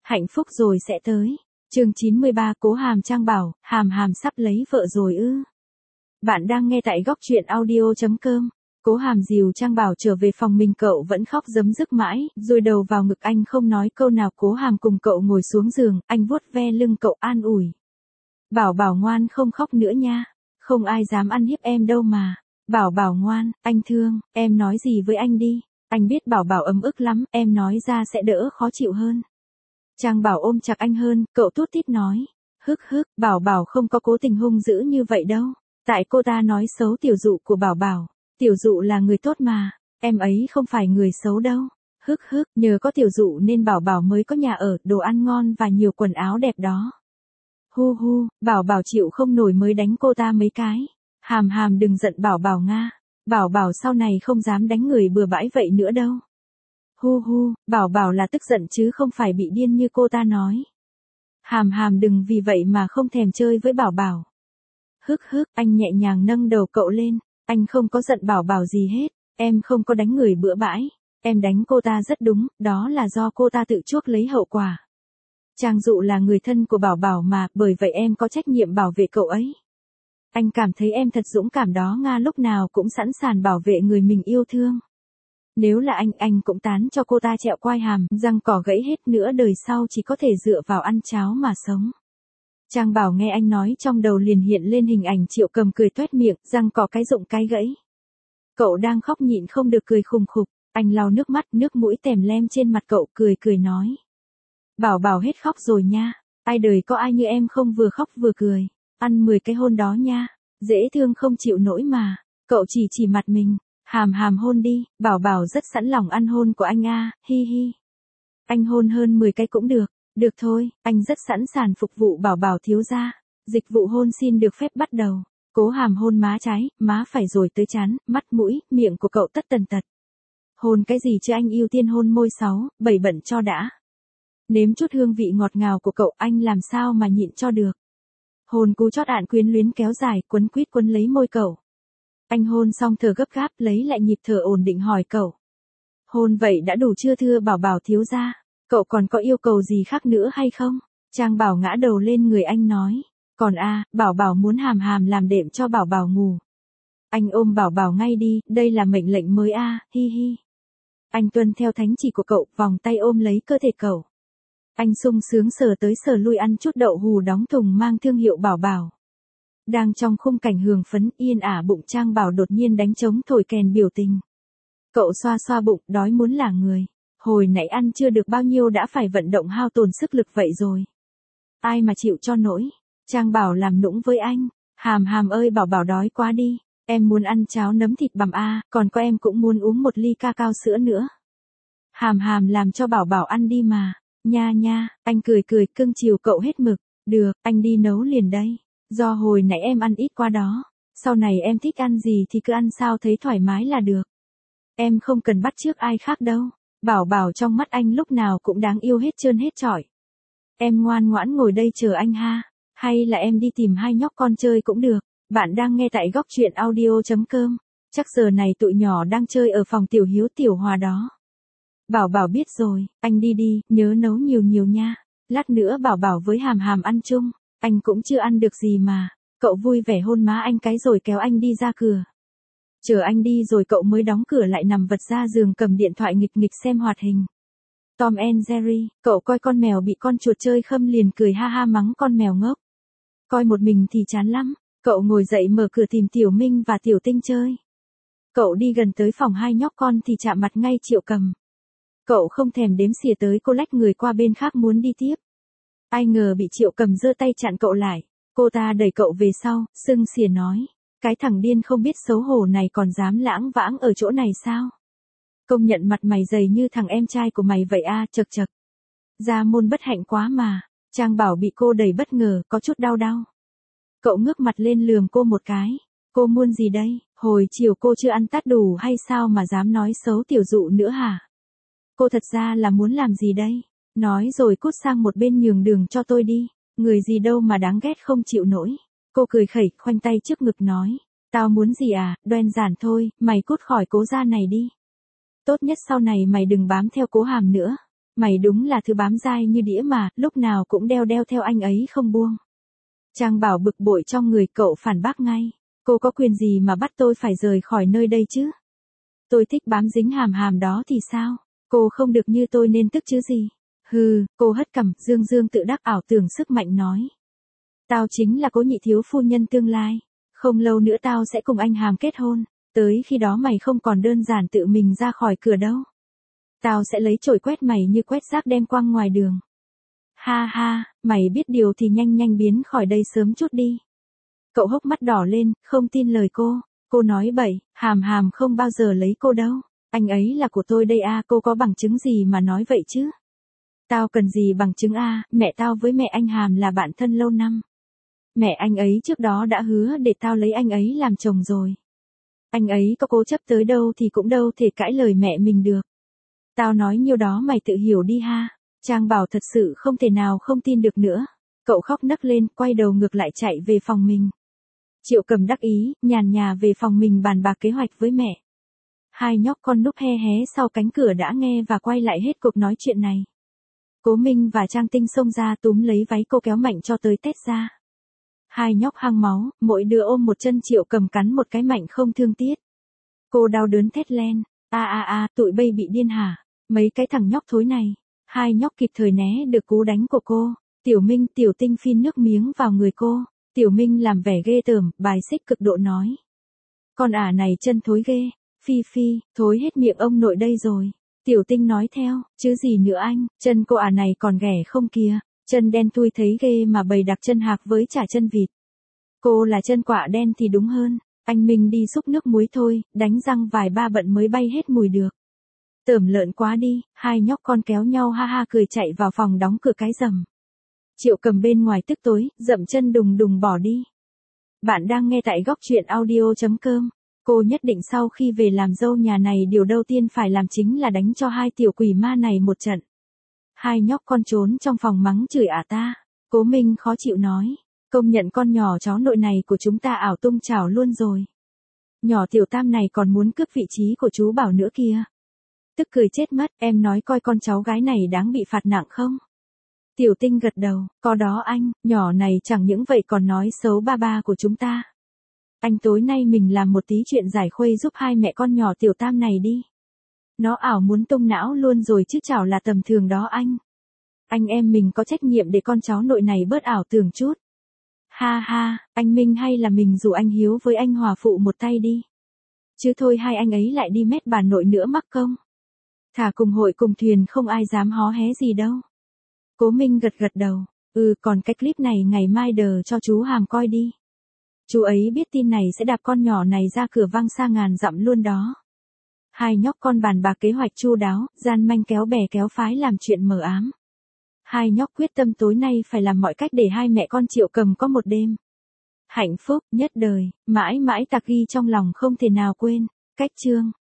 Hạnh phúc rồi sẽ tới. Chương 93 Cố Hàm Trang bảo, Hàm Hàm sắp lấy vợ rồi ư. Bạn đang nghe tại góc truyện audio.com. Cố Hàm dìu Trang Bảo trở về phòng mình, cậu vẫn khóc rấm rứt mãi, rồi đầu vào ngực anh không nói câu nào. Cố Hàm cùng cậu ngồi xuống giường, anh vuốt ve lưng cậu an ủi. Bảo Bảo ngoan, không khóc nữa nha. Không ai dám ăn hiếp em đâu mà. Bảo Bảo ngoan, anh thương, em nói gì với anh đi. Anh biết Bảo Bảo ấm ức lắm, em nói ra sẽ đỡ khó chịu hơn. Trang Bảo ôm chặt anh hơn, cậu tút tít nói. Hức hức, Bảo Bảo không có cố tình hung dữ như vậy đâu. Tại cô ta nói xấu tiểu dụ của Bảo Bảo. Tiểu dụ là người tốt mà, em ấy không phải người xấu đâu. Hức hức, nhờ có tiểu dụ nên Bảo Bảo mới có nhà ở, đồ ăn ngon và nhiều quần áo đẹp đó. Hu hu, Bảo Bảo chịu không nổi mới đánh cô ta mấy cái. Hàm Hàm đừng giận Bảo Bảo nga. Bảo Bảo sau này không dám đánh người bừa bãi vậy nữa đâu. Hu hu, Bảo Bảo là tức giận chứ không phải bị điên như cô ta nói. Hàm Hàm đừng vì vậy mà không thèm chơi với Bảo Bảo. Hức hức, anh nhẹ nhàng nâng đầu cậu lên. Anh không có giận Bảo Bảo gì hết. Em không có đánh người bừa bãi. Em đánh cô ta rất đúng, đó là do cô ta tự chuốc lấy hậu quả. Trang Dụ là người thân của Bảo Bảo mà, bởi vậy em có trách nhiệm bảo vệ cậu ấy. Anh cảm thấy em thật dũng cảm đó nga, lúc nào cũng sẵn sàng bảo vệ người mình yêu thương. Nếu là anh cũng tán cho cô ta trẹo quai hàm, răng cỏ gãy hết, nữa đời sau chỉ có thể dựa vào ăn cháo mà sống. Trang Bảo nghe anh nói trong đầu liền hiện lên hình ảnh Triệu Cầm cười toét miệng, răng cỏ cái rụng cái gãy. Cậu đang khóc nhịn không được cười khùng khục, anh lau nước mắt, nước mũi tèm lem trên mặt cậu, cười nói. Bảo Bảo hết khóc rồi nha, ai đời có ai như em không vừa khóc vừa cười, ăn 10 cái hôn đó nha, dễ thương không chịu nổi mà, cậu chỉ mặt mình. Hàm Hàm hôn đi, Bảo Bảo rất sẵn lòng ăn hôn của anh a, hi hi. Anh hôn hơn 10 cái cũng được, được thôi, anh rất sẵn sàng phục vụ Bảo Bảo thiếu gia. Dịch vụ hôn xin được phép bắt đầu. Cố Hàm hôn má trái, má phải rồi tới trán, mắt mũi, miệng của cậu tất tần tật. Hôn cái gì chứ anh, ưu tiên hôn môi 6, 7 bận cho đã. Nếm chút hương vị ngọt ngào của cậu, anh làm sao mà nhịn cho được. Hôn cú chót ạn quyến luyến kéo dài, quấn quýt quấn lấy môi cậu. Anh hôn xong thở gấp gáp, lấy lại nhịp thở ổn định hỏi cậu. Hôn vậy đã đủ chưa thưa Bảo Bảo thiếu gia? Cậu còn có yêu cầu gì khác nữa hay không? Trang Bảo ngã đầu lên người anh nói. Còn Bảo Bảo muốn Hàm Hàm làm đệm cho Bảo Bảo ngủ. Anh ôm Bảo Bảo ngay đi, đây là mệnh lệnh mới hi hi. Anh tuân theo thánh chỉ của cậu, vòng tay ôm lấy cơ thể cậu. Anh sung sướng sờ tới sờ lui ăn chút đậu hù đóng thùng mang thương hiệu Bảo Bảo. Đang trong khung cảnh hưởng phấn yên ả, bụng Trang Bảo đột nhiên đánh trống thổi kèn biểu tình. Cậu xoa xoa bụng, đói muốn là người. Hồi nãy ăn chưa được bao nhiêu đã phải vận động hao tổn sức lực vậy rồi. Ai mà chịu cho nổi. Trang Bảo làm nũng với anh. Hàm Hàm ơi, Bảo Bảo đói quá đi. Em muốn ăn cháo nấm thịt bằm còn có em cũng muốn uống một ly ca cao sữa nữa. Hàm Hàm làm cho Bảo Bảo ăn đi mà. Nha, anh cười cưng chiều cậu hết mực. Được, anh đi nấu liền đây. Do hồi nãy em ăn ít quá đó. Sau này em thích ăn gì thì cứ ăn sao thấy thoải mái là được. Em không cần bắt chước ai khác đâu. Bảo Bảo trong mắt anh lúc nào cũng đáng yêu hết trơn hết trọi. Em ngoan ngoãn ngồi đây chờ anh ha. Hay là em đi tìm hai nhóc con chơi cũng được. Bạn đang nghe tại góc truyện audio.com. Chắc giờ này tụi nhỏ đang chơi ở phòng Tiểu Hiếu Tiểu Hòa đó. Bảo Bảo biết rồi, anh đi, nhớ nấu nhiều nha. Lát nữa Bảo Bảo với Hàm Hàm ăn chung. Anh cũng chưa ăn được gì mà. Cậu vui vẻ hôn má anh cái rồi kéo anh đi ra cửa. Chờ anh đi rồi cậu mới đóng cửa lại, nằm vật ra giường cầm điện thoại nghịch xem hoạt hình. Tom and Jerry, cậu coi con mèo bị con chuột chơi khâm liền cười ha ha mắng con mèo ngốc. Coi một mình thì chán lắm, cậu ngồi dậy mở cửa tìm Tiểu Minh và Tiểu Tinh chơi. Cậu đi gần tới phòng hai nhóc con thì chạm mặt ngay Triệu Cầm. Cậu không thèm đếm xỉa tới cô, lách người qua bên khác muốn đi tiếp. Ai ngờ bị Triệu Cầm giơ tay chặn cậu lại. Cô ta đẩy cậu về sau, sưng xỉa nói. Cái thằng điên không biết xấu hổ này còn dám lãng vãng ở chỗ này sao? Công nhận mặt mày dày như thằng em trai của mày vậy chật. Gia môn bất hạnh quá mà. Trang Bảo bị cô đẩy bất ngờ, có chút đau. Cậu ngước mặt lên lườm cô một cái. Cô muốn gì đây? Hồi chiều cô chưa ăn tát đủ hay sao mà dám nói xấu Tiểu Dụ nữa hả? Cô thật ra là muốn làm gì đây? Nói rồi cút sang một bên nhường đường cho tôi đi. Người gì đâu mà đáng ghét không chịu nổi. Cô cười khẩy, khoanh tay trước ngực nói. Tao muốn gì đơn giản thôi, mày cút khỏi Cố gia này đi. Tốt nhất sau này mày đừng bám theo Cố Hàm nữa. Mày đúng là thứ bám dai như đĩa mà, lúc nào cũng đeo đeo theo anh ấy không buông. Trang Bảo bực bội trong người, cậu phản bác ngay. Cô có quyền gì mà bắt tôi phải rời khỏi nơi đây chứ? Tôi thích bám dính Hàm Hàm đó thì sao? Cô không được như tôi nên tức chứ gì? Hừ, cô hất cằm, dương dương tự đắc ảo tưởng sức mạnh nói. Tao chính là Cố nhị thiếu phu nhân tương lai. Không lâu nữa tao sẽ cùng anh Hàm kết hôn. Tới khi đó mày không còn đơn giản tự mình ra khỏi cửa đâu. Tao sẽ lấy chổi quét mày như quét rác đem quăng ngoài đường. Ha ha, mày biết điều thì nhanh nhanh biến khỏi đây sớm chút đi. Cậu hốc mắt đỏ lên, không tin lời cô. Cô nói bậy, Hàm Hàm không bao giờ lấy cô đâu. Anh ấy là của tôi đây à, cô có bằng chứng gì mà nói vậy chứ? Tao cần gì bằng chứng à, mẹ tao với mẹ anh Hàm là bạn thân lâu năm. Mẹ anh ấy trước đó đã hứa để tao lấy anh ấy làm chồng rồi. Anh ấy có cố chấp tới đâu thì cũng đâu thể cãi lời mẹ mình được. Tao nói nhiêu đó mày tự hiểu đi ha. Trang Bảo thật sự không thể nào không tin được nữa. Cậu khóc nấc lên, quay đầu ngược lại chạy về phòng mình. Triệu Cầm đắc ý, nhàn nhã về phòng mình bàn bạc kế hoạch với mẹ. Hai nhóc con núp hé hé sau cánh cửa đã nghe và quay lại hết cuộc nói chuyện này. Cố Minh và Trang Tinh xông ra túm lấy váy cô kéo mạnh cho tới tét ra. Hai nhóc hăng máu, mỗi đứa ôm một chân Triệu Cầm cắn một cái mạnh không thương tiếc. Cô đau đớn thét lên, tụi bay bị điên hả? Mấy cái thằng nhóc thối này. Hai nhóc kịp thời né được cú đánh của cô. Tiểu Minh, Tiểu Tinh phin nước miếng vào người cô. Tiểu Minh làm vẻ ghê tởm, bài xích cực độ nói. Con ả này chân thối ghê. Phi Phi, thối hết miệng ông nội đây rồi. Tiểu Tinh nói theo, chứ gì nữa anh, chân cô ả này còn ghẻ không kìa. Chân đen thui thấy ghê mà bày đặc chân hạc với chả chân vịt. Cô là chân quạ đen thì đúng hơn. Anh Minh đi xúc nước muối thôi, đánh răng vài ba bận mới bay hết mùi được. Tởm lợn quá đi, hai nhóc con kéo nhau ha ha cười chạy vào phòng đóng cửa cái rầm. Triệu Cầm bên ngoài tức tối, dậm chân đùng đùng bỏ đi. Bạn đang nghe tại góc truyện audio.com. Cô nhất định sau khi về làm dâu nhà này điều đầu tiên phải làm chính là đánh cho hai tiểu quỷ ma này một trận. Hai nhóc con trốn trong phòng mắng chửi ả ta. Cố Minh khó chịu nói. Công nhận con nhỏ cháu nội này của chúng ta ảo tung chảo luôn rồi. Nhỏ Tiểu Tam này còn muốn cướp vị trí của chú Bảo nữa kìa. Tức cười chết mất, em nói coi con cháu gái này đáng bị phạt nặng không? Tiểu Tinh gật đầu, có đó anh, nhỏ này chẳng những vậy còn nói xấu ba ba của chúng ta. Anh tối nay mình làm một tí chuyện giải khuây giúp hai mẹ con nhỏ Tiểu Tam này đi. Nó ảo muốn tung não luôn rồi chứ chảo là tầm thường đó anh. Anh em mình có trách nhiệm để con cháu nội này bớt ảo tưởng chút. Ha ha, anh Minh hay là mình rủ anh Hiếu với anh Hòa phụ một tay đi. Chứ thôi hai anh ấy lại đi mét bà nội nữa mắc công. Thả cùng hội cùng thuyền không ai dám hó hé gì đâu. Cố Minh gật gật đầu. Còn cái clip này ngày mai đờ cho chú Hàm coi đi. Chú ấy biết tin này sẽ đạp con nhỏ này ra cửa văng xa ngàn dặm luôn đó. Hai nhóc con bàn bạc kế hoạch chu đáo, gian manh kéo bè kéo phái làm chuyện mờ ám. Hai nhóc quyết tâm tối nay phải làm mọi cách để hai mẹ con Triệu Cầm có một đêm hạnh phúc nhất đời, mãi mãi tạc ghi trong lòng không thể nào quên. Cách chương